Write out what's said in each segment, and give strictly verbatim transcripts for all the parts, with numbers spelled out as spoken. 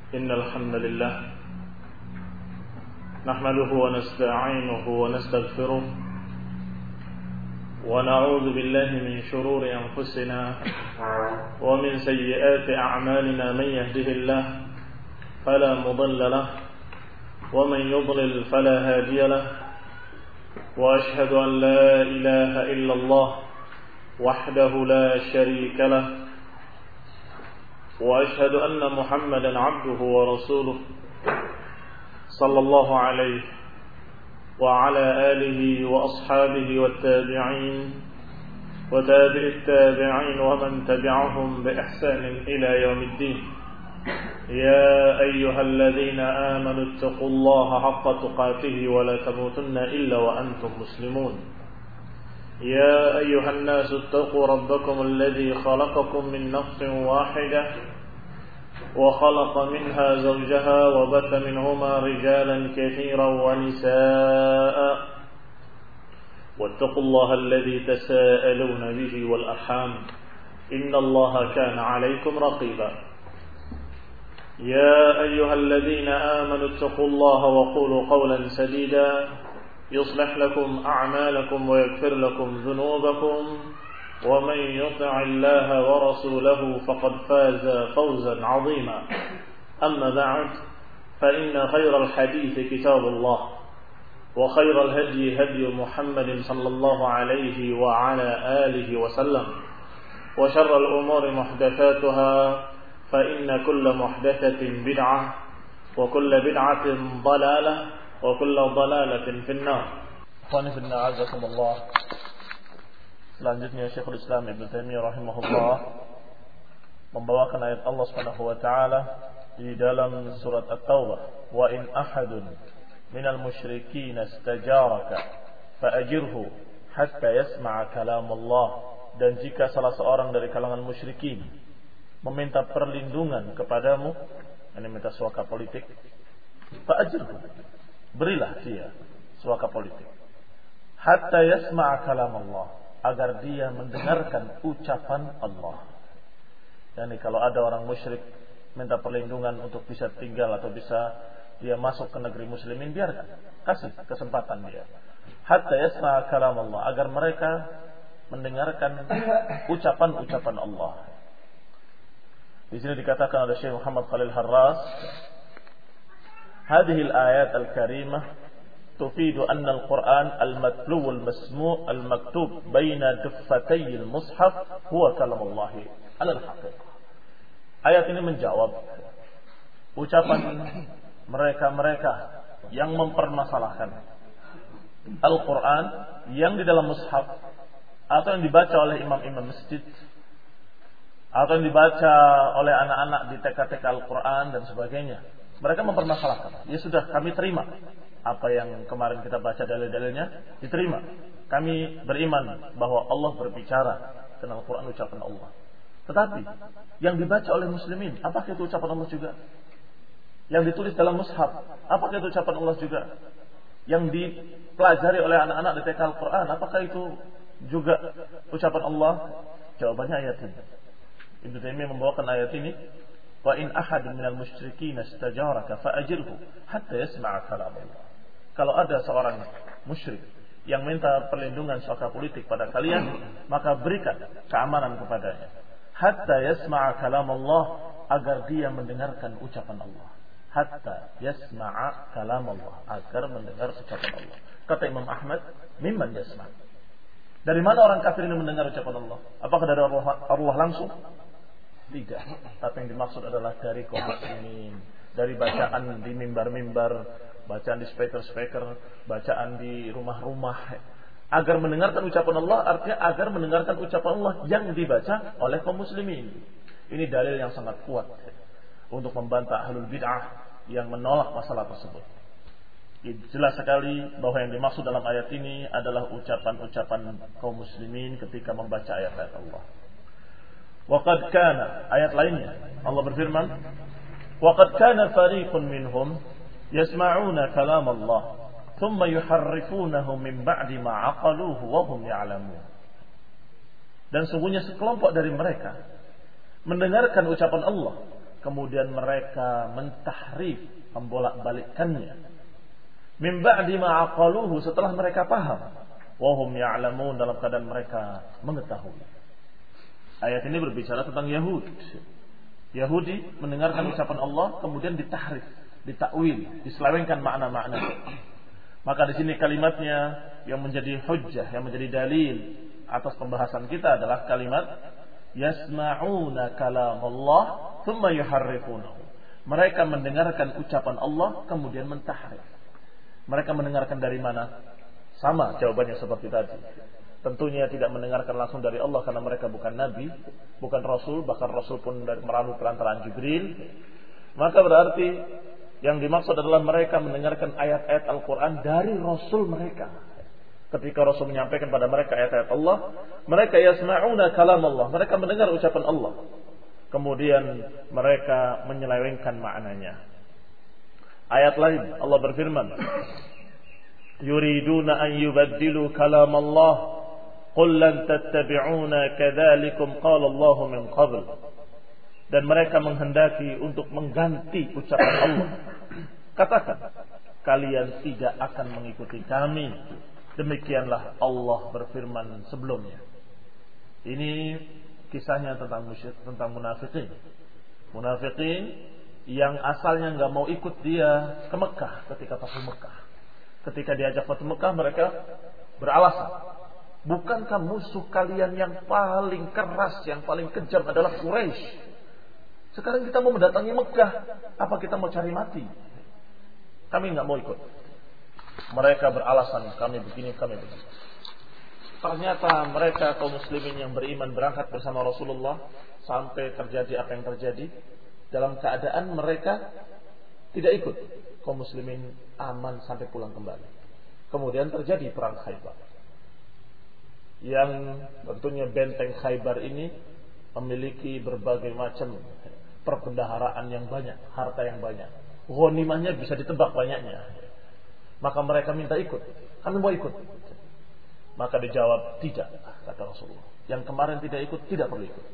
إن الحمد لله نحمده ونستعينه ونستغفره ونعوذ بالله من شرور أنفسنا ومن سيئات أعمالنا. من يهده الله فلا مضل له ومن يضلل فلا هادي له وأشهد أن لا إله إلا الله وحده لا شريك له وأشهد أن محمدا عبده ورسوله صلى الله عليه وعلى آله وأصحابه والتابعين وتابع التابعين ومن تبعهم بإحسان إلى يوم الدين. يا أيها الذين آمنوا اتقوا الله حق تقاته ولا تموتن إلا وأنتم مسلمون. يا أيها الناس اتقوا ربكم الذي خلقكم من نفس واحدة وخلق منها زوجها وبث منهما رجالا كثيرا ونساء واتقوا الله الذي تساءلون به والأرحام إن الله كان عليكم رقيبا. يا أيها الذين آمنوا اتقوا الله وقولوا قولا سديدا يصلح لكم أعمالكم ويغفر لكم ذنوبكم ومن يطع الله ورسوله فقد فاز فوزا عظيما. أما بعد فإن خير الحديث كتاب الله وخير الهدي هدي محمد صلى الله عليه وعلى آله وسلم وشر الأمور محدثاتها فإن كل محدثة بدعة وكل بدعة ضلالة وكل ضلالة في النار. Ikhwani fillah, azakumullah. Selanjutnya Syekhul Islam Ibnu Taimiyah rahimahullah membawakan ayat Allah Subhanahu wa taala di dalam surat At-Taubah, wa in ahadun minal musyrikin istajaraka fa'ajirhu hatta yasma'a kalam Allah. Dan jika salah seorang dari kalangan musyrikin meminta perlindungan kepadamu, ini minta suaka politik, fa'ajirhu, berilah dia suaka politik, hatta yasma'a kalam Allah, agar dia mendengarkan ucapan Allah. Yani kalau ada orang musyrik minta perlindungan untuk bisa tinggal atau bisa dia masuk ke negeri muslimin, biarkan, kasih kesempatan dia, hatta yasma'a kalam Allah, agar mereka mendengarkan ucapan-ucapan Allah. Di sini dikatakan oleh Syekh Muhammad Khalil Harras, hadhihi al-ayat al-karimah tufidu anna al-Quran al-matlu wal-masmu' al-maktub baina duffatay al-mushaf huwa kalam Allah ala al-haqiqah. Ayat ini menjawab ucapan mereka-mereka yang mempermasalahkan Al-Quran yang di dalam mushaf atau yang dibaca oleh imam-imam masjid atau yang dibaca oleh anak-anak di T K T K Al-Quran dan sebagainya. Mereka mempermasalahkan, ya sudah, kami terima apa yang kemarin kita baca dalil-dalilnya, diterima. Kami beriman bahwa Allah berbicara dan Al-Quran ucapan Allah. Tetapi yang dibaca oleh muslimin, apakah itu ucapan Allah juga? Yang ditulis dalam mushaf, apakah itu ucapan Allah juga? Yang dipelajari oleh anak-anak di T K Al-Quran, apakah itu juga ucapan Allah? Jawabannya ayat ini. Ibnu Taimiyah membawakan ayat ini, wa in ahadun minal musyrikin istajaraka fa'ajirhu hatta yasma'a kalam Allah. Kalau ada seorang musyrik yang minta perlindungan suaka politik pada kalian, maka berikan keamanan kepadanya, hatta yasma'a kalam Allah, agar dia mendengarkan ucapan Allah. Hatta yasma'a kalam Allah, agar mendengar ucapan Allah. Kata Imam Ahmad, mimman yasma'. Dari mana orang kafir ini mendengar ucapan Allah? Apakah dari Allah, Allah langsung? Tidak. Tapi yang dimaksud adalah dari kaum muslimin, dari bacaan di mimbar-mimbar, bacaan di speaker-speaker, bacaan di rumah-rumah. Agar mendengarkan ucapan Allah, artinya agar mendengarkan ucapan Allah yang dibaca oleh kaum muslimin. Ini dalil yang sangat kuat untuk membantah ahlul bid'ah yang menolak masalah tersebut. Jelas sekali bahwa yang dimaksud dalam ayat ini adalah ucapan-ucapan kaum muslimin ketika membaca ayat-ayat Allah. Waqad kana, ayat lainnya Allah berfirman, waqad kana fariqun minhum yasma'una kalam Allah thumma yuharrifunahu min ba'di ma 'aqaluhu wa hum ya'lamun. Dan sungguhnya sekelompok dari mereka mendengarkan ucapan Allah, kemudian mereka mentahrif, membolak-balikkannya. Min ba'di ma aqaluhu, setelah mereka paham. Wa hum ya'lamun, dalam keadaan mereka mengetahui. Ayat ini berbicara tentang Yahudi. Yahudi mendengarkan ucapan Allah kemudian ditahrif, ditakwil, diselewengkan makna-makna. Maka di sini kalimatnya yang menjadi hujjah, yang menjadi dalil atas pembahasan kita adalah kalimat yasma'una kalam Allah thumma yuharrifunahu. Mereka mendengarkan ucapan Allah kemudian mentahrif. Mereka mendengarkan dari mana? Sama jawabannya seperti tadi. Tentunya tidak mendengarkan langsung dari Allah karena mereka bukan nabi, bukan rasul, bahkan rasul pun melalui perantaraan Jibril. Maka berarti yang dimaksud adalah mereka mendengarkan ayat-ayat Al-Quran dari rasul mereka. Ketika rasul menyampaikan pada mereka ayat-ayat Allah, mereka yasma'una kalam Allah, mereka mendengar ucapan Allah. Kemudian mereka menyelewengkan maknanya. Ayat lain Allah berfirman, yuriduna an yubaddilu kalam Allah qul lan tattabi'una kadzalikum qala Allah min qabl. Dan mereka menghendaki untuk mengganti ucapan Allah. Katakan, kalian tidak akan mengikuti kami. Demikianlah Allah berfirman sebelumnya. Ini kisahnya tentang musyrik, tentang munafikin. Munafikin yang asalnya enggak mau ikut dia ke Mekah ketika Fathu Mekah. Ketika diajak Fathu Mekah, mereka beralasan, bukankah musuh kalian yang paling keras, yang paling kejam adalah Quraisy? Sekarang kita mau mendatangi Mekah, apa kita mau cari mati? Kami enggak mau ikut. Mereka beralasan, kami begini, kami begini. Ternyata mereka kaum muslimin yang beriman berangkat bersama Rasulullah, sampai terjadi apa yang terjadi, dalam keadaan mereka tidak ikut. Kaum muslimin aman sampai pulang kembali. Kemudian terjadi perang Khaybar, yang tentunya benteng Khaybar ini memiliki berbagai macam perbendaharaan yang banyak, harta yang banyak, ghanimahnya bisa ditebak banyaknya. Maka mereka minta ikut, kami mau ikut. Maka dijawab tidak, kata Rasulullah, yang kemarin tidak ikut tidak perlu ikut.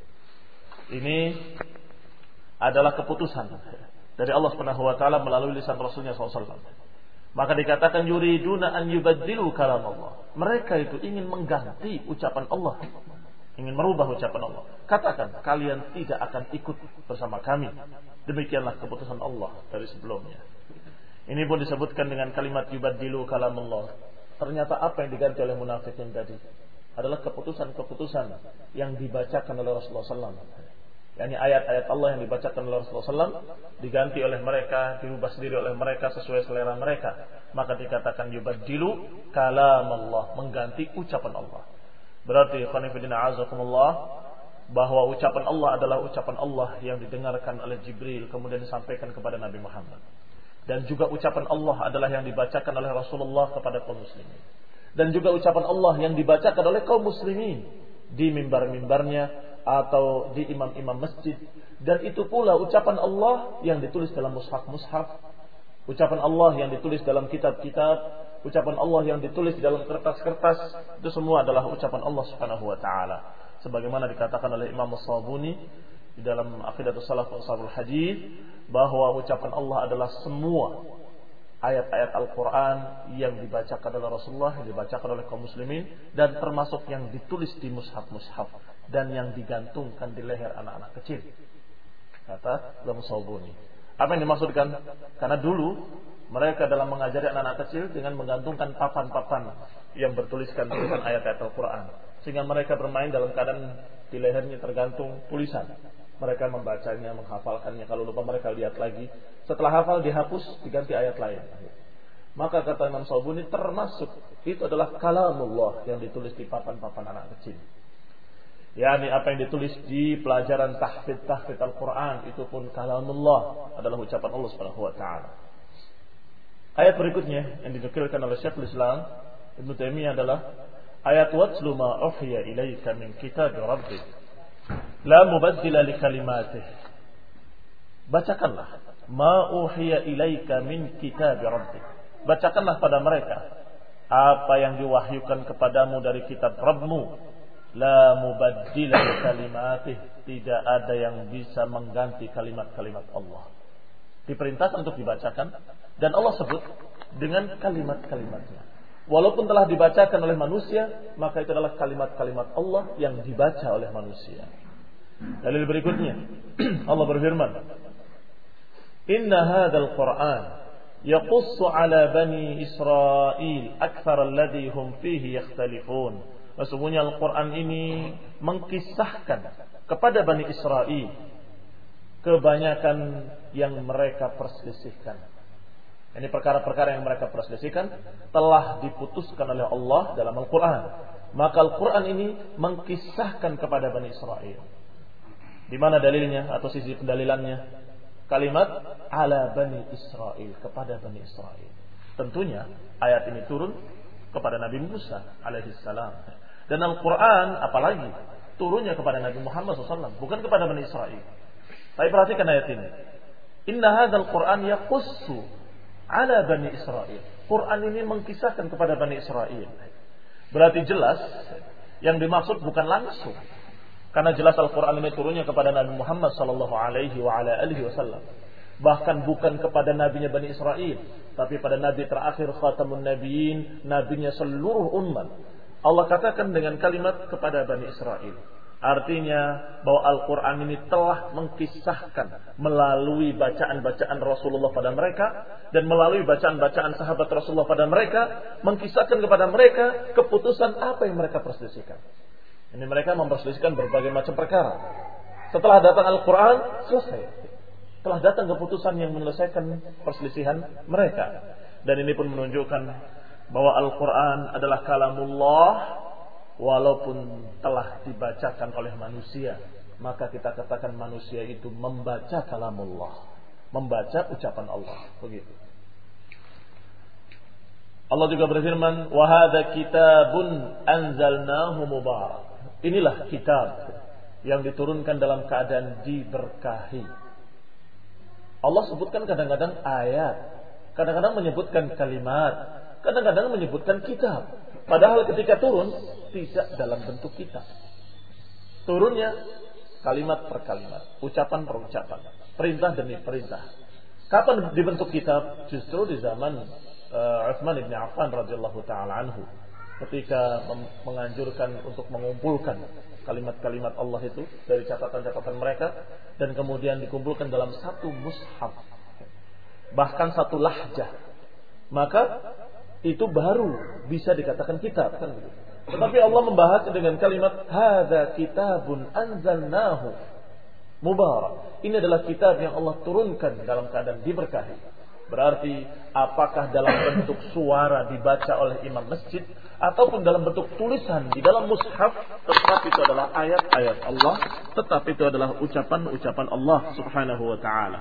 Ini adalah keputusan dari Allah Subhanahu wa taala melalui lisan Rasulnya shallallahu alaihi wasallam. Maka dikatakan yuriduna an yubaddilu kalam Allah. Mereka itu ingin mengganti ucapan Allah, ingin merubah ucapan Allah. Katakan, kalian tidak akan ikut bersama kami. Demikianlah keputusan Allah dari sebelumnya. Ini pun disebutkan dengan kalimat yubaddilu kalam Allah. Ternyata apa yang diganti oleh munafikin tadi adalah keputusan-keputusan yang dibacakan oleh Rasulullah shallallahu alaihi wasallam. yakni ayat-ayat Allah yang dibacakan oleh Rasulullah shallallahu alaihi wasallam diganti oleh mereka, dirubah sendiri oleh mereka sesuai selera mereka. Maka dikatakan yubaddilu kalam Allah, mengganti ucapan Allah. Berarti khonifidina azakumullah, bahwa ucapan Allah adalah ucapan Allah yang didengarkan oleh Jibril kemudian disampaikan kepada Nabi Muhammad. Dan juga ucapan Allah adalah yang dibacakan oleh Rasulullah kepada kaum muslimin. Dan juga ucapan Allah yang dibacakan oleh kaum muslimin di mimbar-mimbarnya atau di imam-imam masjid. Dan itu pula ucapan Allah yang ditulis dalam mushaf-mushaf, ucapan Allah yang ditulis dalam kitab-kitab, ucapan Allah yang ditulis di dalam kertas-kertas. Itu semua adalah ucapan Allah Subhanahu wa taala. Sebagaimana dikatakan oleh Imam As-Sabuni di dalam Aqidatus Salaf wa Ashabul Hadis, bahwa ucapan Allah adalah semua ayat-ayat Al-Quran yang dibacakan oleh Rasulullah, yang dibacakan oleh kaum muslimin, dan termasuk yang ditulis di mushaf-mushaf dan yang digantungkan di leher anak-anak kecil, kata Imam As-Sabuni. Apa yang dimaksudkan? Karena dulu mereka dalam mengajari anak-anak kecil dengan menggantungkan papan-papan yang bertuliskan tulisan ayat-ayat Al-Quran, sehingga mereka bermain dalam keadaan di lehernya tergantung tulisan. Mereka membacanya, menghafalkannya. Kalau lupa mereka lihat lagi. Setelah hafal dihapus, diganti ayat lain. Maka kata Imam Sabuni, termasuk itu adalah kalamullah yang ditulis di papan-papan anak kecil. Yani apa yang ditulis di pelajaran tahfidz-tahfidz Al-Quran, itu pun kalamullah, adalah ucapan Allah Subhanahu wa taala. Ayat berikutnya yang dinukilkan oleh Syekhul Islam Ibnu Taimiyah adalah ayat watlu ma uhiya ilaika min kitab rabbik la mubaddila li kalimatih. Bacakanlah ma uhiya ilaika min kitab rabbik. Bacakanlah pada mereka apa yang diwahyukan kepadamu dari kitab Rabbmu. La mubaddila li kalimatih, tidak ada yang bisa mengganti kalimat-kalimat Allah. Diperintahkan untuk dibacakan dan Allah sebut dengan kalimat-kalimatnya. Walaupun telah dibacakan oleh manusia, maka itu adalah kalimat-kalimat Allah yang dibaca oleh manusia. Dalil berikutnya, Allah berfirman, Inna hadzal Qur'an yaqussu ala bani Israil aktsara alladhi hum fihi yakhtalifun. Sesungguhnya Al-Quran ini mengkisahkan kepada Bani Israel kebanyakan yang mereka perselisihkan. Ini perkara-perkara yang mereka perselisihkan telah diputuskan oleh Allah dalam Al-Quran. Maka Al-Quran ini mengkisahkan kepada Bani Israel. Di mana dalilnya atau sisi pendalilannya? Kalimat ala Bani Israel, kepada Bani Israel. Tentunya ayat ini turun kepada Nabi Musa alaihissalam. Dan Al-Quran apalagi turunnya kepada Nabi Muhammad shallallahu alaihi wasallam, bukan kepada Bani Israel. Tapi perhatikan ayat ini. Inna hadzal Qur'an yaqussu ala Bani Israel. Quran ini mengkisahkan kepada Bani Israel. Berarti jelas yang dimaksud bukan langsung. Karena jelas Al-Quran ini turunnya kepada Nabi Muhammad sallallahu alaihi wasallam. Bahkan bukan kepada nabinya Bani Israel, tapi pada nabi terakhir khatamun nabiyyin, nabinya seluruh umat. Allah katakan dengan kalimat kepada Bani Israel. Artinya bahwa Al-Quran ini telah mengkisahkan melalui bacaan-bacaan Rasulullah pada mereka dan melalui bacaan-bacaan sahabat Rasulullah pada mereka, mengkisahkan kepada mereka keputusan apa yang mereka perselisihkan. Ini mereka memperselisihkan berbagai macam perkara. Setelah datang Al-Quran, selesai. Telah datang keputusan yang menyelesaikan perselisihan mereka. Dan ini pun menunjukkan bahwa Al-Quran adalah kalamullah, walaupun telah dibacakan oleh manusia, maka kita katakan manusia itu membaca kalamullah, membaca ucapan Allah. Begitu. Allah juga berfirman, wa hadza kitabun anzalnahu mubarak. Inilah kitab yang diturunkan dalam keadaan diberkahi. Allah sebutkan kadang-kadang ayat, kadang-kadang menyebutkan kalimat, kadang-kadang menyebutkan kitab. Padahal ketika turun tidak dalam bentuk kitab. Turunnya kalimat per kalimat, ucapan per ucapan, perintah demi perintah. Kapan dibentuk kitab? Justru di zaman uh, Utsman bin Affan radhiyallahu taala anhu, ketika menganjurkan untuk mengumpulkan kalimat-kalimat Allah itu dari catatan-catatan mereka dan kemudian dikumpulkan dalam satu mushaf, bahkan satu lahjah. Maka itu baru bisa dikatakan kitab, kan begitu. Tetapi Allah membahas dengan kalimat hadza kitabun anzalnahu mubarak. Ini adalah kitab yang Allah turunkan dalam keadaan diberkahi. Berarti apakah dalam bentuk suara dibaca oleh imam masjid ataupun dalam bentuk tulisan di dalam mushaf, tetap itu adalah ayat-ayat Allah, tetap itu adalah ucapan-ucapan Allah Subhanahu wa taala.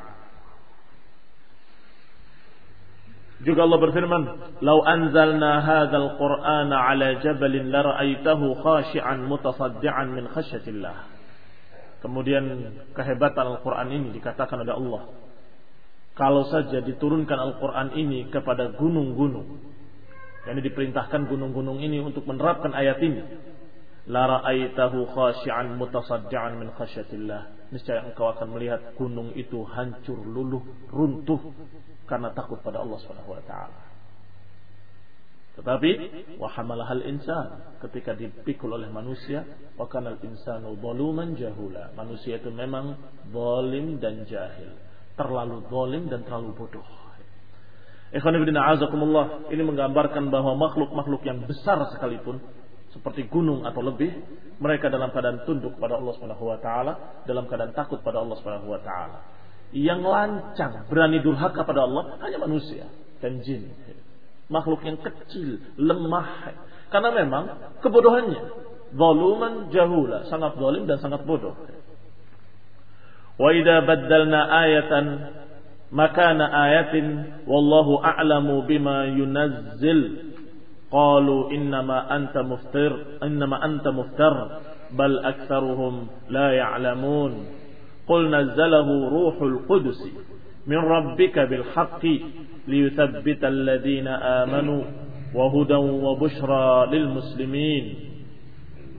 Juga Allah berfirman, "Lau anzalna hadzal Qur'ana 'ala jabalin la ra'aitahu khashi'an mutasaddian min khasyatillah." Kemudian kehebatan Al-Qur'an ini dikatakan oleh Allah. Kalau saja diturunkan Al-Qur'an ini kepada gunung-gunung, yakni diperintahkan gunung-gunung ini untuk menerapkan ayat ini, la ra'aitahu khashi'an mutasaddian min khasyatillah. Niscaya engkau akan melihat gunung itu hancur luluh, runtuh karena takut pada Allah Subhanahu wa taala. Tetapi wa hamalahal insan, ketika dipikul oleh manusia, wa kanal insanu zaluman jahula. Manusia itu memang zalim dan jahil, terlalu zalim dan terlalu bodoh. Ikhwan fillah azakumullah, ini menggambarkan bahwa makhluk-makhluk yang besar sekalipun seperti gunung atau lebih, mereka dalam keadaan tunduk pada Allah Subhanahu wa taala, dalam keadaan takut pada Allah Subhanahu wa taala. Yang lancang, berani durhaka pada Allah hanya manusia dan jin. Makhluk yang kecil, lemah. Karena memang kebodohannya. Zaluman jahula, sangat zalim dan sangat bodoh. Wa idza baddalna ayatan makana ayatin wallahu a'lamu bima yunazzil qalu innama anta muftir innama anta muftar bal aktsaruhum la ya'lamun. قل نزله روح القدس من ربك بالحق ليثبت الذين آمنوا وهدى وبشرى للمسلمين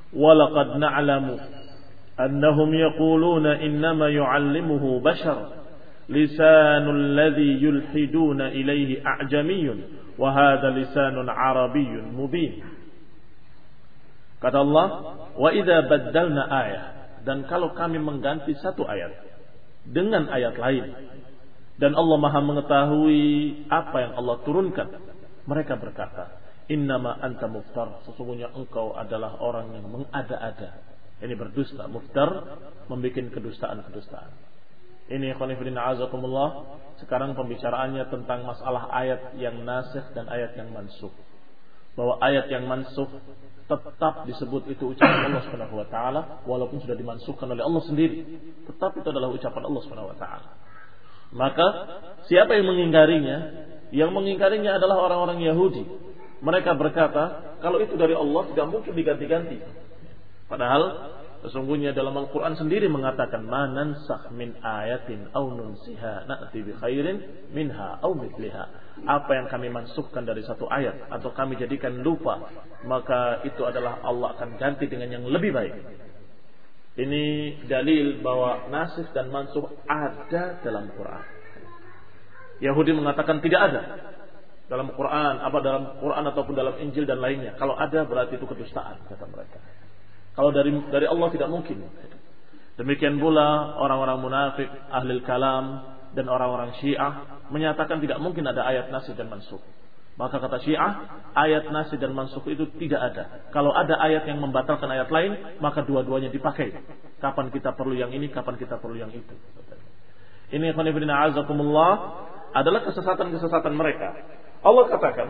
walaqad na'lamu annahum yaquluna innama yu'allimuhu bashar lisanul ladzi yulhiduna ilaihi a'jamiyyun wa hadha lisanun arabiyyun mubin. Kata Allah, wa idza baddalna ayah, dan kalau kami mengganti satu ayat dengan ayat lain, dan Allah Maha mengetahui apa yang Allah turunkan, mereka berkata, innama anta muftar, sesungguhnya engkau adalah orang yang mengada-ada. Ini berdusta, muftar, membuat kedustaan-kedustaan. Ini khonifidin azakumullah. Sekarang pembicaraannya tentang masalah ayat yang nasikh dan ayat yang mansukh. Bahwa ayat yang mansukh tetap disebut itu ucapan Allah Subhanahu wa taala walaupun sudah dimansukhkan oleh Allah sendiri. Tetap itu adalah ucapan Allah Subhanahu wa taala. Maka siapa yang mengingkarinya? Yang mengingkarinya adalah orang-orang Yahudi. Mereka berkata, kalau itu dari Allah tidak mungkin diganti-ganti. Padahal sesungguhnya dalam Al-Quran sendiri mengatakan, ma nansakh min ayatin aw nunsiha na'ti bi khairin minha aw mithliha. Apa yang kami mansukhkan dari satu ayat atau kami jadikan lupa, maka itu adalah Allah akan ganti dengan yang lebih baik. Ini dalil bahwa nasikh dan mansukh ada dalam Quran. Yahudi mengatakan tidak ada dalam Quran, apa dalam Quran ataupun dalam Injil dan lainnya. Kalau ada berarti itu kedustaan, kata mereka. Kalau dari dari Allah tidak mungkin. Demikian pula orang-orang munafik, ahli kalam dan orang-orang Syiah menyatakan tidak mungkin ada ayat nasikh dan mansukh. Maka kata Syiah, ayat nasikh dan mansukh itu tidak ada. Kalau ada ayat yang membatalkan ayat lain, maka dua-duanya dipakai. Kapan kita perlu yang ini, kapan kita perlu yang itu. Ini khonifidina azakumullah adalah kesesatan-kesesatan mereka. Allah katakan,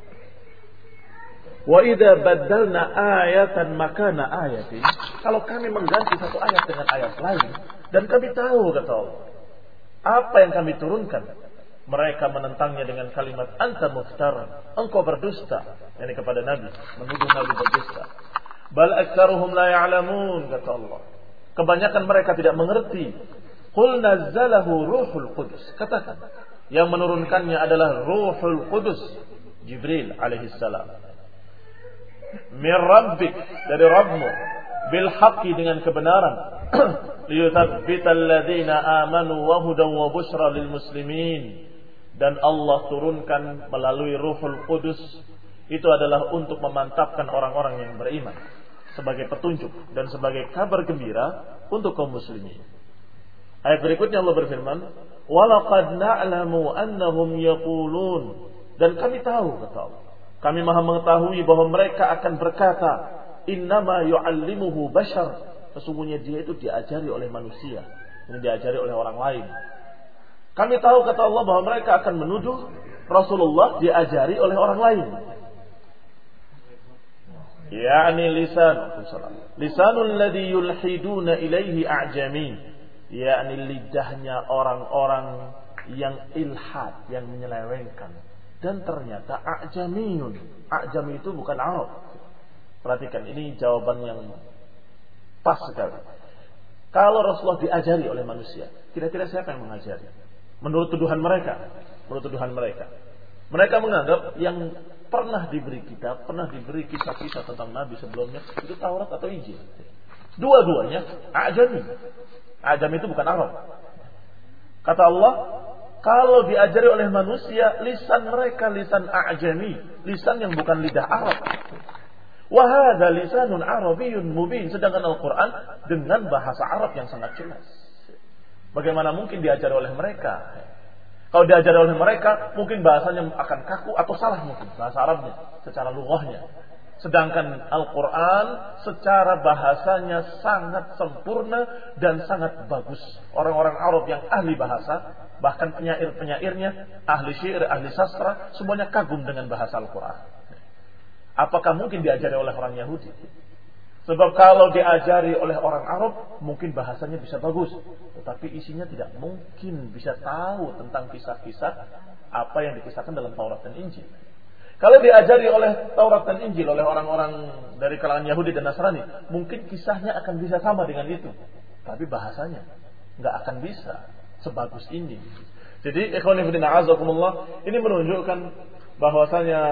wa idza baddalna ayatan makana ayatin, kalau kami mengganti satu ayat dengan ayat lain, dan kami tahu, kata Allah, apa yang kami turunkan, mereka menentangnya dengan kalimat anta muftar, engkau berdusta, yakni kepada Nabi, menuduh Nabi berdusta. Bal aktsaruhum la ya'lamun, kata Allah, kebanyakan mereka tidak mengerti. Qul nazzalahu ruhul qudus, katakan yang menurunkannya adalah Ruhul Qudus, Jibril alaihi salam. Min rabbik, dari Rabbmu, bil haqqi, dengan kebenaran, liyuthabbital ladzina amanu wa hudan wa busyra lil muslimin. Dan Allah turunkan melalui Ruhul Qudus itu adalah untuk memantapkan orang-orang yang beriman, sebagai petunjuk dan sebagai kabar gembira untuk kaum muslimin. Ayat berikutnya Allah berfirman, walaqad na'lamu annahum yaqulun, dan kami tahu, kata Allah, kami maha mengetahui bahwa mereka akan berkata, innama yu'allimuhu bashar, sesungguhnya dia itu diajari oleh manusia, ini diajari oleh orang lain. Kami tahu, kata Allah, bahwa mereka akan menuduh Rasulullah diajari oleh orang lain. Yani lisan lisanul ladzi yulhiduna ilaihi a'jami, yakni lidahnya orang-orang yang ilhad, yang menyelewengkan, dan ternyata a'jamiyun. A'jami itu bukan Arab. Perhatikan, ini jawaban yang pas sekali. Kalau Rasulullah diajari oleh manusia, kira-kira siapa yang mengajari? Menurut tuduhan mereka, menurut tuduhan mereka, mereka menganggap yang pernah diberi kitab, pernah diberi kisah-kisah tentang Nabi sebelumnya itu Taurat atau Injil. Dua-duanya a'jami. Ajam itu bukan Arab. Kata Allah, kalau diajari oleh manusia, lisan mereka lisan a'jami, lisan yang bukan lidah Arab. Wa hadza lisanun arabiyyun mubin, sedangkan Al-Qur'an dengan bahasa Arab yang sangat jelas. Bagaimana mungkin diajari oleh mereka? Kalau diajari oleh mereka, mungkin bahasanya akan kaku atau salah mungkin bahasa Arabnya secara lughahnya. Sedangkan Al-Quran secara bahasanya sangat sempurna dan sangat bagus. Orang-orang Arab yang ahli bahasa, bahkan penyair-penyairnya, ahli syair, ahli sastra, semuanya kagum dengan bahasa Al-Quran. Apakah mungkin diajari oleh orang Yahudi? Sebab kalau diajari oleh orang Arab, mungkin bahasanya bisa bagus, tetapi isinya tidak mungkin bisa tahu tentang kisah-kisah apa yang dikisahkan dalam Taurat dan Injil. Kalau diajari oleh Taurat dan Injil oleh orang-orang dari kalangan Yahudi dan Nasrani, mungkin kisahnya akan bisa sama dengan itu, tapi bahasanya nggak akan bisa sebagus ini. Jadi ikhwan fillah azakumullah, ini menunjukkan bahwasanya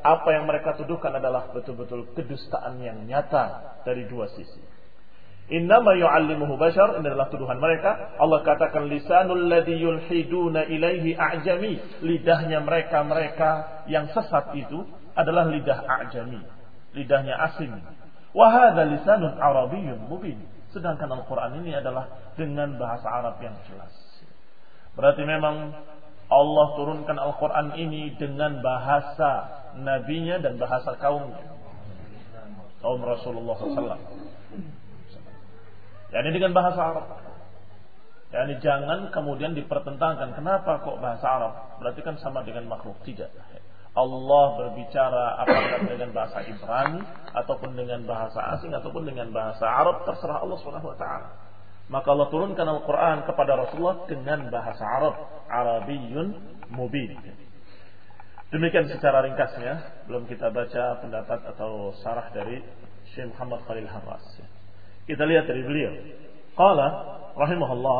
apa yang mereka tuduhkan adalah betul-betul kedustaan yang nyata dari dua sisi. Innama yu'allimuhu bashar, ini adalah tuduhan mereka. Allah katakan lisanul ladzi yulhiduna ilaihi a'jami, lidahnya mereka-mereka yang sesat itu adalah lidah a'jami, lidahnya asing. Wa hadza lisanun arabiyyun mubin, sedangkan Al-Qur'an ini adalah dengan bahasa Arab yang jelas. Berarti memang Allah turunkan Al-Qur'an ini dengan bahasa nabinya dan bahasa kaumnya, kaum Rasulullah sallallahu alaihi wasallam. Yani dengan bahasa Arab. Yani jangan kemudian dipertentangkan. Kenapa kok bahasa Arab? Berarti kan sama dengan makhluk. Tidak. Allah berbicara apakah dengan bahasa Ibrani ataupun dengan bahasa asing ataupun dengan bahasa Arab, terserah Allah subhanahu wa taala. Maka Allah turunkan Al-Quran kepada Rasulullah dengan bahasa Arab, Arabiyyun mubin. Demikian secara ringkasnya. Belum kita baca pendapat atau sarah dari Syekh Muhammad Khalil Harras. Kita lihat dari beliau. Qala rahimahullah,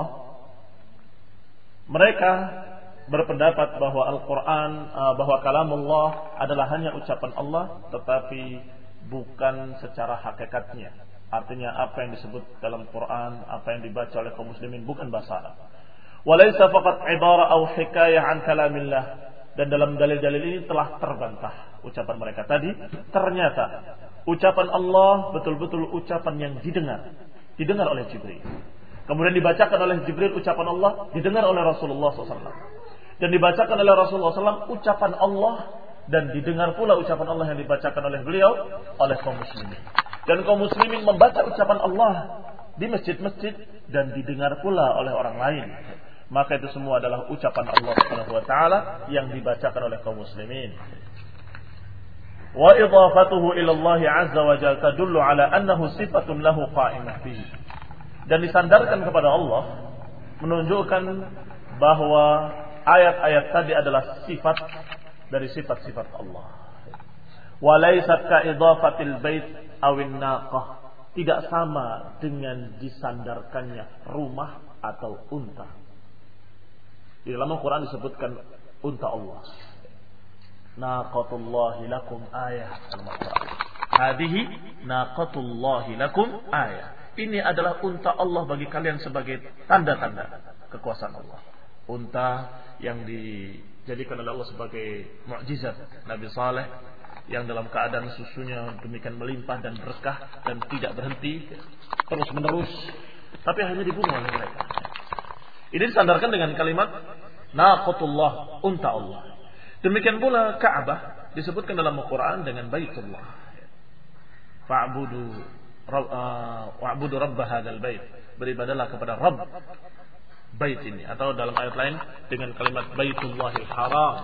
mereka berpendapat bahwa Al-Quran, bahwa kalamullah adalah hanya ucapan Allah, tetapi bukan secara hakikatnya. Artinya apa yang disebut dalam Quran, apa yang dibaca oleh kaum muslimin bukan bahasa Arab. Walaysa faqat ibara aw hikayah an kalamillah. Dan dalam dalil-dalil ini telah terbantah ucapan mereka tadi. Ternyata ucapan Allah betul-betul ucapan yang didengar, didengar oleh Jibril. Kemudian dibacakan oleh Jibril ucapan Allah, didengar oleh Rasulullah shallallahu alaihi wasallam. Dan dibacakan oleh Rasulullah shallallahu alaihi wasallam ucapan Allah, dan didengar pula ucapan Allah yang dibacakan oleh beliau oleh kaum muslimin. Dan kaum muslimin membaca ucapan Allah di masjid-masjid dan didengar pula oleh orang lain. Maka itu semua adalah ucapan Allah Subhanahu wa taala yang dibacakan oleh kaum muslimin. Wa idhafatuhu ila Allah azza wa jalla tadullu ala annahu sifatun lahu qa'imah bihi. Dan disandarkan kepada Allah menunjukkan bahwa ayat-ayat tadi adalah sifat dari sifat-sifat Allah. Wa laysat ka idhafatil bait awin naqah, tidak sama dengan disandarkannya rumah atau unta. Di dalam Al-Quran disebutkan unta Allah. Naqatullahi lakum ayah. Hadihi naqatullahi lakum ayah. Ini adalah unta Allah bagi kalian sebagai tanda-tanda kekuasaan Allah. Unta yang dijadikan oleh Allah sebagai mukjizat Nabi Saleh, yang dalam keadaan susunya demikian melimpah dan berkah dan tidak berhenti terus menerus, tapi hanya dibunuh oleh mereka. Ini disandarkan dengan kalimat naqatullah, unta Allah. Demikian pula Ka'bah disebutkan dalam Al-Quran dengan Baitullah. Fa'budu wa'budu rabb hadzal bait. Beribadalah kepada Rabb bait ini, atau dalam ayat lain dengan kalimat Baitullahil Haram.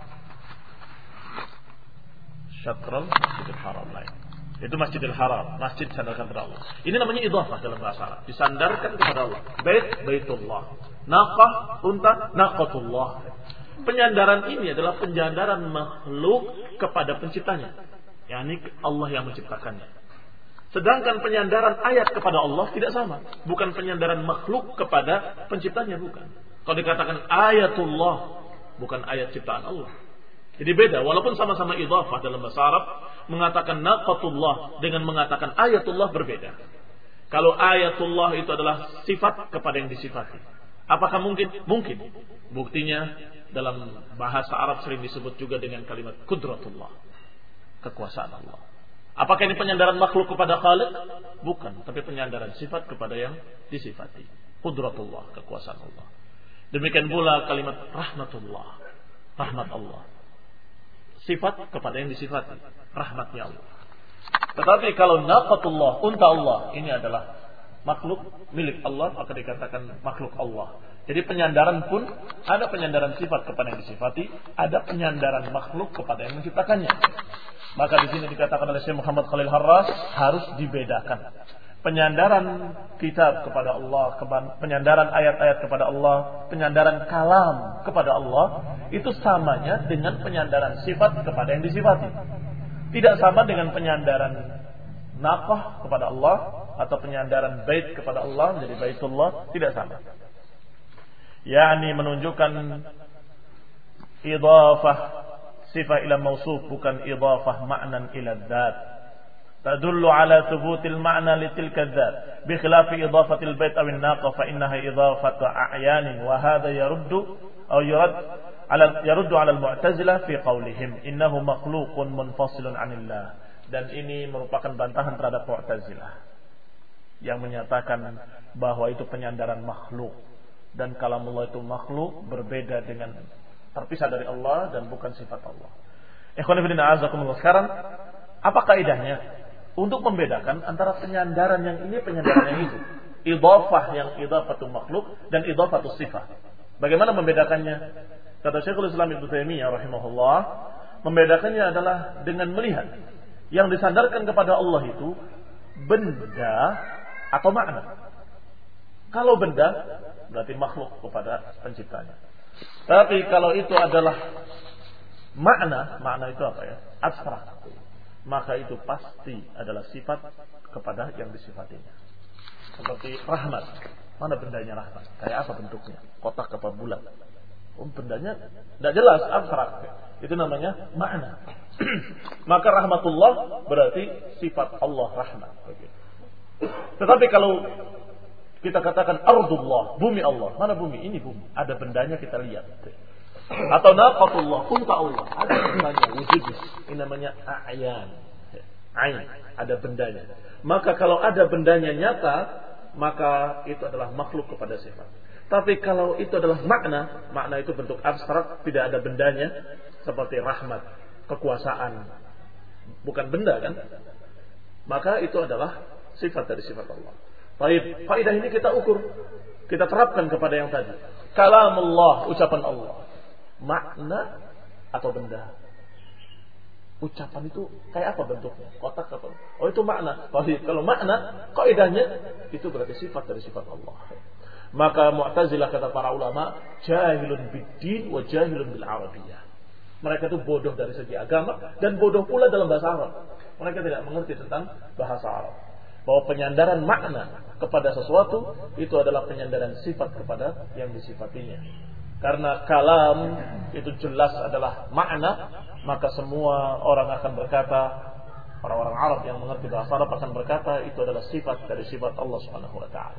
Syatral Masjidil Haram lain. Itu Masjidil Haram, masjid disandarkan kepada Allah. Ini namanya idhafah dalam bahasa Arab. Disandarkan kepada Allah. Bait, Baitullah. Naqah, unta, naqatullah. Penyandaran ini adalah penyandaran makhluk kepada penciptanya, yakni Allah yang menciptakannya. Sedangkan penyandaran ayat kepada Allah tidak sama. Bukan penyandaran makhluk kepada penciptanya, bukan. Kalau dikatakan ayatullah, bukan ayat ciptaan Allah. Jadi beda, walaupun sama-sama idhafah dalam bahasa Arab, mengatakan naqatullah dengan mengatakan ayatullah berbeda. Kalau ayatullah itu adalah sifat kepada yang disifati. Apakah mungkin? Mungkin. Buktinya dalam bahasa Arab sering disebut juga dengan kalimat qudratullah, kekuasaan Allah. Apakah ini penyandaran makhluk kepada Khaliq? Bukan, tapi penyandaran sifat kepada yang disifati. Qudratullah, kekuasaan Allah. Demikian pula kalimat rahmatullah, rahmat Allah. Sifat kepada yang disifati, rahmatnya Allah. Tetapi kalau naqatullah, unta Allah, ini adalah makhluk milik Allah, maka dikatakan makhluk Allah. Jadi penyandaran pun ada penyandaran sifat kepada yang disifati, ada penyandaran makhluk kepada yang menciptakannya. Maka di sini dikatakan oleh Syekh Muhammad Khalil Harras harus dibedakan. Penyandaran kitab kepada Allah, penyandaran ayat-ayat kepada Allah, penyandaran kalam kepada Allah, itu samanya dengan penyandaran sifat kepada yang disifati. Tidak sama dengan penyandaran naqah kepada Allah atau penyandaran bait kepada Allah menjadi Baitullah, tidak sama. yakni menunjukkan idhafah sifah ila mausuf, bukan idhafah ma'nan ila dzat. Tadullu ala thubutil ma'na li tilka dzat, bi khilafi idhafatil bait aw an-naqa fa innaha idhafatu a'yanin wa hadha yaruddu aw yurad ala yaruddu ala al-mu'tazilah fi qawlihim innahu makhluqun munfasilun 'anillah. Dan ini merupakan bantahan terhadap Mu'tazilah yang menyatakan bahwa itu penyandaran makhluk, dan kalamullah itu makhluk, berbeda dengan terpisah dari Allah dan bukan sifat Allah. Ikhwan fillah azakumullah. Sekarang apa kaidahnya untuk membedakan antara penyandaran yang ini, penyandaran yang itu, idhafah yang idhafatu makhluk dan idhafatu sifat? Bagaimana membedakannya? Kata Syekhul Islam Ibnu Taimiyah rahimahullah, membedakannya adalah dengan melihat yang disandarkan kepada Allah itu benda atau makna. Kalau benda berarti makhluk kepada penciptanya. Tapi kalau itu adalah makna, makna itu apa ya? Abstrak. Maka itu pasti adalah sifat kepada yang disifatinya. Seperti rahmat. Mana bendanya rahmat? Kayak apa bentuknya? Kotak apa bulat? Oh, bendanya tidak jelas, abstrak. Itu namanya makna. Maka rahmatullah berarti sifat Allah rahmat. Tetapi kalau kita katakan ardullah, bumi Allah. Mana bumi? Ini bumi. Ada bendanya kita lihat. Atau naqatullah, unta Allah. Ada bendanya, wujudnya. Ini namanya a'yan. Ain, ada bendanya. Maka kalau ada bendanya nyata, maka itu adalah makhluk kepada sifat. Tapi kalau itu adalah makna, makna itu bentuk abstrak, tidak ada bendanya, seperti rahmat, kekuasaan, bukan benda kan? Maka itu adalah sifat dari sifat Allah. Baik, faedah ini kita ukur, kita terapkan kepada yang tadi. Kalamullah, ucapan Allah. Makna atau benda? Ucapan itu kayak apa bentuknya? Kotak atau? Oh itu makna. Kalau makna, kaidahnya itu berarti sifat dari sifat Allah. Maka Mu'tazilah kata para ulama, jahilun bid-din wa jahilun bil arabiyyah. Mereka itu bodoh dari segi agama dan bodoh pula dalam bahasa Arab. Mereka tidak mengerti tentang bahasa Arab. Bahwa penyandaran makna kepada sesuatu itu adalah penyandaran sifat kepada yang disifatinya. Karena kalam itu jelas adalah makna, maka semua orang akan berkata, orang-orang Arab yang mengerti bahasa Arab akan berkata itu adalah sifat dari sifat Allah Subhanahu wa taala.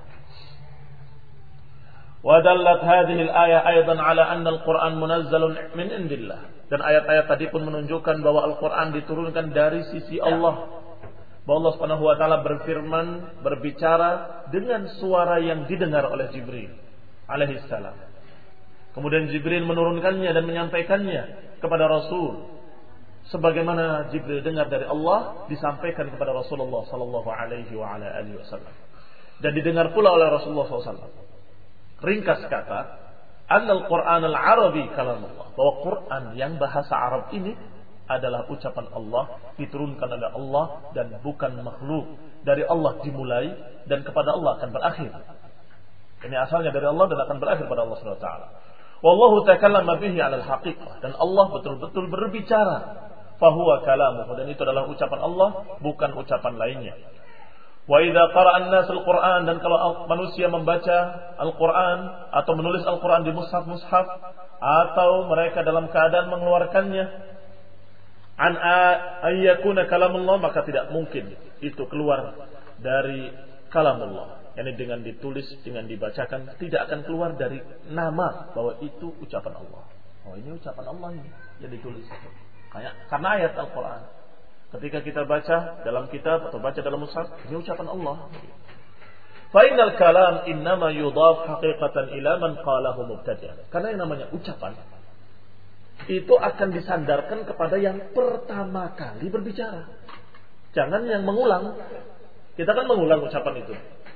Wa dallat hadhihi al-ayah aidan ala anna al-Qur'an munazzalun min indillah. Dan ayat-ayat tadi pun menunjukkan bahwa Al-Qur'an diturunkan dari sisi Allah. Bahwa Allah Subhanahu wa taala berfirman, berbicara dengan suara yang didengar oleh Jibril alaihi salam. Kemudian Jibril menurunkannya dan menyampaikannya kepada Rasul. Sebagaimana Jibril dengar dari Allah, disampaikan kepada Rasulullah sallallahu alaihi wa ala alihi wasallam. Dan didengar pula oleh Rasulullah sallallahu alaihi wasallam. Ringkas kata, annal Qur'an al-Arabi kalamullah. Bahwa Quran yang bahasa Arab ini adalah ucapan Allah, diturunkan oleh Allah dan bukan makhluk. Dari Allah dimulai dan kepada Allah akan berakhir. Ini asalnya dari Allah dan akan berakhir pada Allah Subhanahu wa taala. Wallahu takallama bihi 'ala al-haqiqah, dan Allah betul-betul berbicara. Fahuwa kalamuhu, dan itu adalah ucapan Allah, bukan ucapan lainnya. Wa idza qara'a an-nas al-Qur'an, dan kalau manusia membaca Al-Qur'an atau menulis Al-Qur'an di mushaf-mushaf atau mereka dalam keadaan mengeluarkannya an ayyakuna kalamullah, maka tidak mungkin itu keluar dari kalamullah. Yani dengan ditulis, dengan dibacakan, tidak akan keluar dari nama bahwa itu ucapan Allah. Oh ini ucapan Allah ini yang ditulis. Kayak karena ayat Al-Quran. Ketika kita baca dalam kitab atau baca dalam mushaf, ini ucapan Allah. Fainal kalam innama yudhaf haqiqatan ila man qalahu mubtadi'an. Karena yang namanya ucapan itu akan disandarkan kepada yang pertama kali berbicara. Jangan yang mengulang. Kita kan mengulang ucapan itu.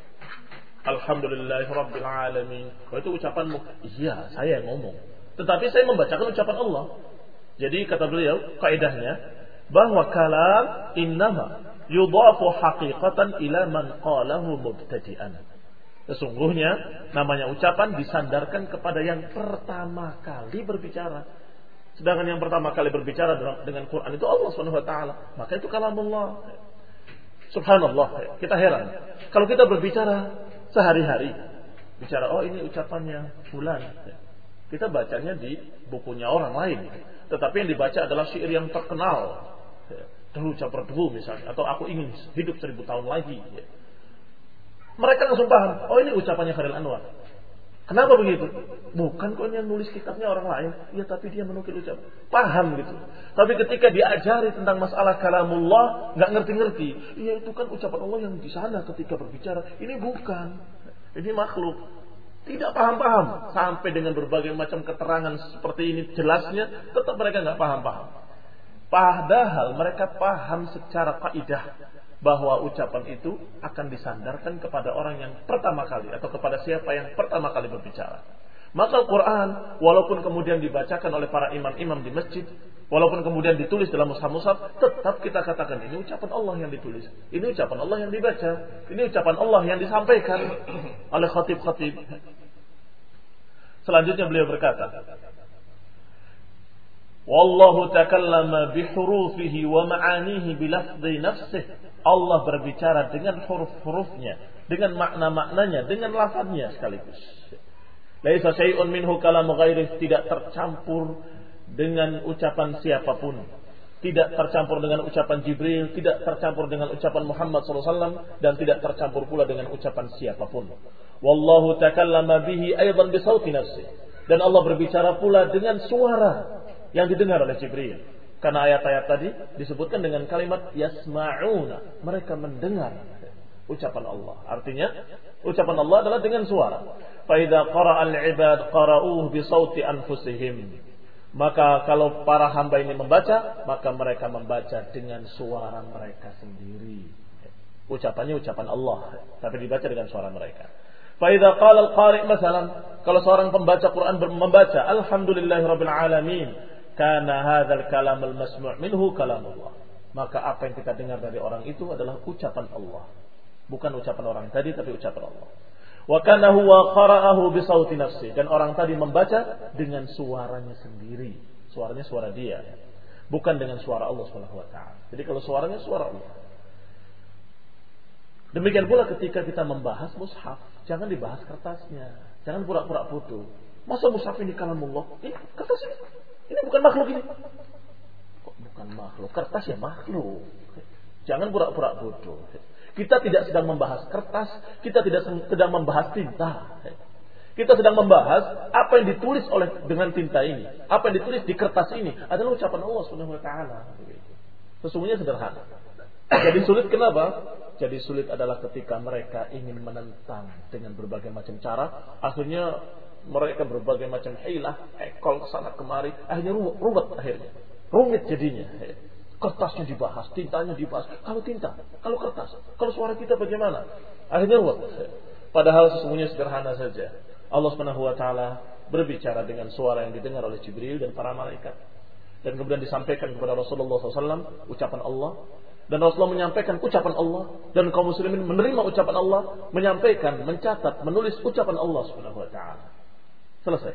Alhamdulillahirabbil alamin. Oh, itu ucapanmu. Iya, saya yang ngomong. Tetapi saya membacakan ucapan Allah. Jadi kata beliau, kaidahnya bahwa kalam innama yudhafu haqiqatan ila man qalahu mubtadi'an. Sesungguhnya namanya ucapan disandarkan kepada yang pertama kali berbicara. Sedangkan yang pertama kali berbicara dengan Quran itu Allah Subhanahu wa taala. Maka itu kalamullah. Subhanallah, kita heran. Kalau kita berbicara sehari-hari, bicara, oh ini ucapannya fulan. Kita bacanya di bukunya orang lain, tetapi yang dibaca adalah syair yang terkenal, Deru Caperdebu misalnya, atau Aku Ingin Hidup Seribu Tahun Lagi. Mereka langsung paham, oh ini ucapannya Khairil Anwar. Kenapa begitu? Bukan kok yang nulis kitabnya orang lain, ya tapi dia menukil ucapan. Paham gitu. Tapi ketika diajari tentang masalah kalamullah, nggak ngerti-ngerti. Ya itu kan ucapan Allah yang di sana ketika berbicara. Ini bukan. Ini makhluk. Tidak paham-paham. Sampai dengan berbagai macam keterangan seperti ini jelasnya, tetap mereka nggak paham-paham. Padahal mereka paham secara kaidah bahwa ucapan itu akan disandarkan kepada orang yang pertama kali atau kepada siapa yang pertama kali berbicara. Maka Al-Quran walaupun kemudian dibacakan oleh para imam-imam di masjid, walaupun kemudian ditulis dalam mushaf-mushaf, tetap kita katakan ini ucapan Allah yang ditulis, ini ucapan Allah yang dibaca, ini ucapan Allah yang disampaikan oleh khatib-khatib. Selanjutnya beliau berkata, Wallahu takallama bihurufihi wa ma'anihi bilafzi nafsih. Allah berbicara dengan huruf-hurufnya, dengan makna-maknanya, dengan lafaznya sekaligus. Laisa syai'un minhu kalamu ghairih, tidak tercampur dengan ucapan siapapun. Tidak tercampur dengan ucapan Jibril, tidak tercampur dengan ucapan Muhammad sallallahu alaihi wasallam, dan tidak tercampur pula dengan ucapan siapapun. Wallahu takallama bihi aidan bi sauti nafsi. Dan Allah berbicara pula dengan suara yang didengar oleh Jibril. Karena ayat-ayat tadi disebutkan dengan kalimat yasma'una, mereka mendengar ucapan Allah. Artinya ucapan Allah adalah dengan suara. Fa idza qara'al 'ibad qara'uhu bi sauti anfusihim. Maka kalau para hamba ini membaca, maka mereka membaca dengan suara mereka sendiri. Ucapannya ucapan Allah, tapi dibaca dengan suara mereka. Fa idza qala al-qari' masalan, kalau seorang pembaca Quran membaca alhamdulillahirabbil alamin, kana hadzal kalam al-masmu' minhu kalamullah. Maka apa yang kita dengar dari orang itu adalah ucapan Allah. Bukan ucapan orang tadi, tapi ucapan Allah. Wa kana huwa qara'ahu bi sauti nafsi. Dan orang tadi membaca dengan suaranya sendiri. Suaranya suara dia. Bukan dengan suara Allah subhanahu wa ta'ala. Jadi kalau suaranya suara Allah. Demikian pula ketika kita membahas mushaf, jangan dibahas kertasnya. Jangan pura-pura butuh. Masa mushaf ini kalamullah? Ini kertas ini. Ini bukan makhluk ini. Kok bukan makhluk? Kertas ya makhluk. Jangan pura-pura bodoh. Kita tidak sedang membahas kertas, kita tidak sedang membahas tinta. Kita sedang membahas apa yang ditulis oleh dengan tinta ini, apa yang ditulis di kertas ini adalah ucapan Allah Subhanahu wa taala. Sesungguhnya sederhana. Jadi sulit kenapa? Jadi sulit adalah ketika mereka ingin menentang dengan berbagai macam cara, akhirnya mereka berbagai macam hilah, ekol kesana kemari, akhirnya ruwet, ruwet akhirnya, rumit jadinya. Kertasnya dibahas, tintanya dibahas. Kalau tinta, kalau kertas, kalau suara kita bagaimana? Akhirnya ruwet. Padahal sesungguhnya sederhana saja. Allah Subhanahu wa taala berbicara dengan suara yang didengar oleh Jibril dan para malaikat, dan kemudian disampaikan kepada Rasulullah sallallahu alaihi wasallam ucapan Allah. Dan Rasulullah menyampaikan ucapan Allah, dan kaum muslimin menerima ucapan Allah, menyampaikan, mencatat, menulis ucapan Allah Subhanahu wa taala. Selesai.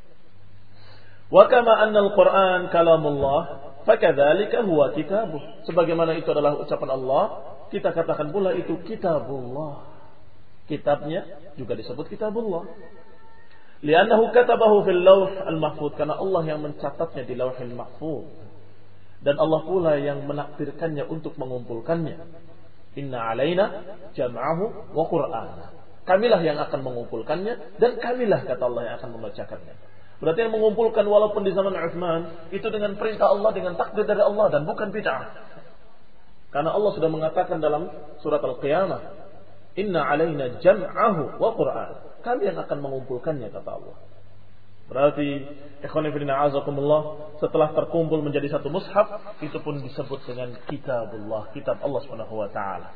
Wa kama anna al-Qur'an kalamullah, fakadzalika huwa kitabuh. Sebagaimana itu adalah ucapan Allah, kita katakan pula itu kitabullah. Kitabnya juga disebut kitabullah. Li'annahu katabahu fil lawh al-mahfuz, karena Allah yang mencatatnya di Lauhul Mahfuz. Dan Allah pula yang menakdirkannya untuk mengumpulkannya. Inna alaina jam'ahu wa qur'ana. Kamilah yang akan mengumpulkannya, dan kamilah kata Allah yang akan membacakannya. Berarti yang mengumpulkan walaupun di zaman Utsman itu dengan perintah Allah, dengan takdir dari Allah, dan bukan bid'ah. Karena Allah sudah mengatakan dalam surat Al-Qiyamah, Inna alaina jam'ahu wa qur'ana. Kami yang akan mengumpulkannya kata Allah. Berarti ikhwan fillah azakumullah, setelah terkumpul menjadi satu mushaf, itu pun disebut dengan kitabullah, kitab Allah Subhanahu wa taala.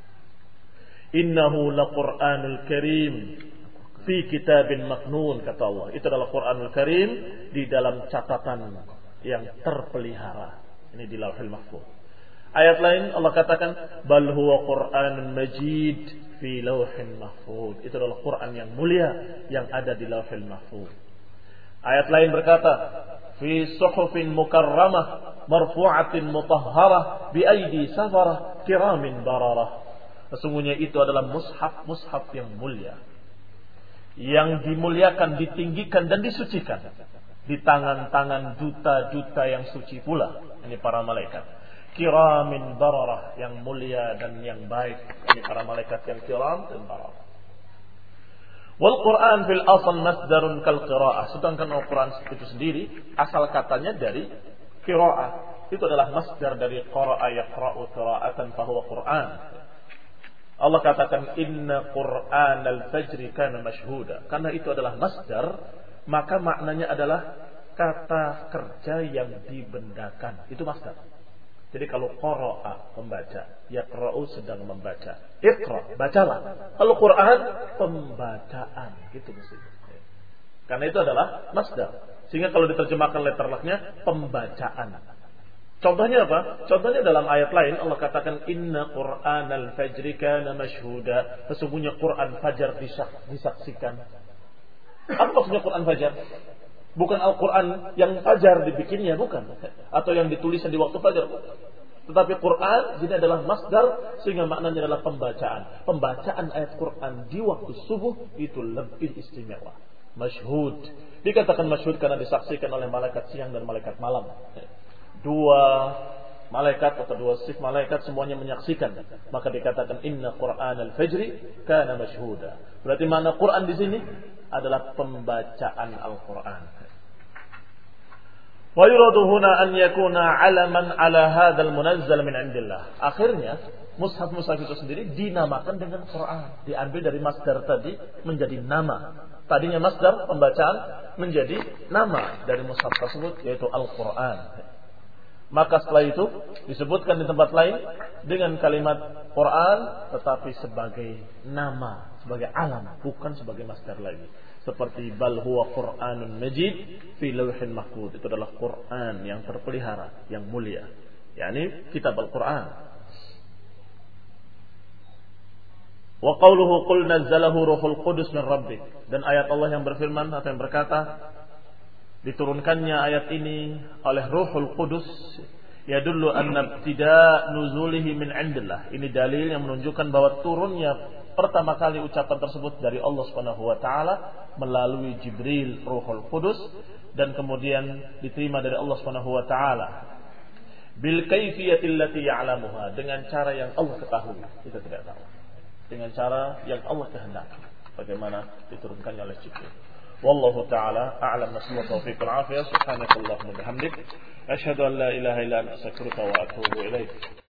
Innahu laqur'anul karim fi kitabin maknun, kata Allah. Itu adalah Qur'anul Karim di dalam catatan yang terpelihara. Ini di Lauhul Mahfuz. Ayat lain Allah katakan bal huwa Qur'anun majid fi Lauhil Mahfuz. Itu adalah Quran yang mulia yang ada di Lauhul Mahfuz. Ayat lain berkata, fi suhufin mukarramah marfu'atin mutahharah bi aidi safarah kiramin bararah. Sesungguhnya itu adalah mushaf-mushaf yang mulia yang dimuliakan, ditinggikan dan disucikan di tangan-tangan juta-juta yang suci pula. Ini para malaikat kiramin bararah, yang mulia dan yang baik. Ini para malaikat yang kiram dan bararah. Wal Quran fil asal masdarun kal qiraah. Sedangkan Al-Quran itu sendiri asal katanya dari qiraah. Itu adalah masdar dari qara'a yaqra'u qira'atan fahuwa Quran. Allah katakan inna Qur'anal fajri kana mashhuda. Karena itu adalah masdar, maka maknanya adalah kata kerja yang dibendakan. Itu masdar. Jadi kalau qara'a membaca, yaqra'u sedang membaca. Iqra, bacalah. Kalau Quran pembacaan, gitu maksudnya. Karena itu adalah masdar. Sehingga kalau diterjemahkan letterlaknya pembacaan. Contohnya apa? Contohnya dalam ayat lain Allah katakan inna Qur'anal fajri kana mashhuda. Sesungguhnya Quran fajar disaksikan. Apa maksudnya Quran fajar? Bukan Al-Quran yang fajar dibikinnya, bukan. Atau yang ditulisnya di waktu fajar, bukan. Tetapi Quran ini adalah masdar, sehingga maknanya adalah pembacaan. Pembacaan ayat Quran di waktu subuh itu lebih istimewa. Masyhud. Dikatakan masyhud karena disaksikan oleh malaikat siang dan malaikat malam. Dua malaikat atau dua shift malaikat semuanya menyaksikan. Maka dikatakan inna Qur'anal fajri kana masyhuda. Berarti makna Quran di sini adalah pembacaan Al-Quran. Wa yuradu huna an yakuna 'alaman 'ala hadzal munazzal min 'indillah. Akhirnya mushaf-mushaf itu sendiri dinamakan dengan Quran, diambil dari masdar tadi menjadi nama. Tadinya masdar pembacaan menjadi nama dari mushaf tersebut, yaitu Al-Quran. Maka setelah itu disebutkan di tempat lain dengan kalimat Quran, tetapi sebagai nama, sebagai alam, bukan sebagai masdar lagi. Seperti bal huwa Qur'anun Majid fi lauhin mahfuz. Itu adalah Quran yang terpelihara, yang mulia. yakni kitab Al-Quran. Wa qawluhu qul nazzalahu ruhul qudus min rabbik. Dan ayat Allah yang berfirman atau yang berkata, diturunkannya ayat ini oleh Ruhul Qudus, yadullu anna ibtida' nuzulihi min 'indillah. Ini dalil yang menunjukkan bahwa turunnya pertama kali ucapan tersebut dari Allah Subhanahu wa taala melalui Jibril Ruhul Qudus, dan kemudian diterima dari Allah Subhanahu wa taala bil kayfiyati allati ya'lamuha, dengan cara yang Allah ketahui, kita tidak tahu, dengan cara yang Allah kehendaki bagaimana diturunkannya oleh Jibril. Wallahu ta'ala a'lam. Nasallahu taufiq wal afiyah. Subhanakallahumma bihamdik asyhadu an la ilaha illa anta astaghfiruka wa atubu ilaik.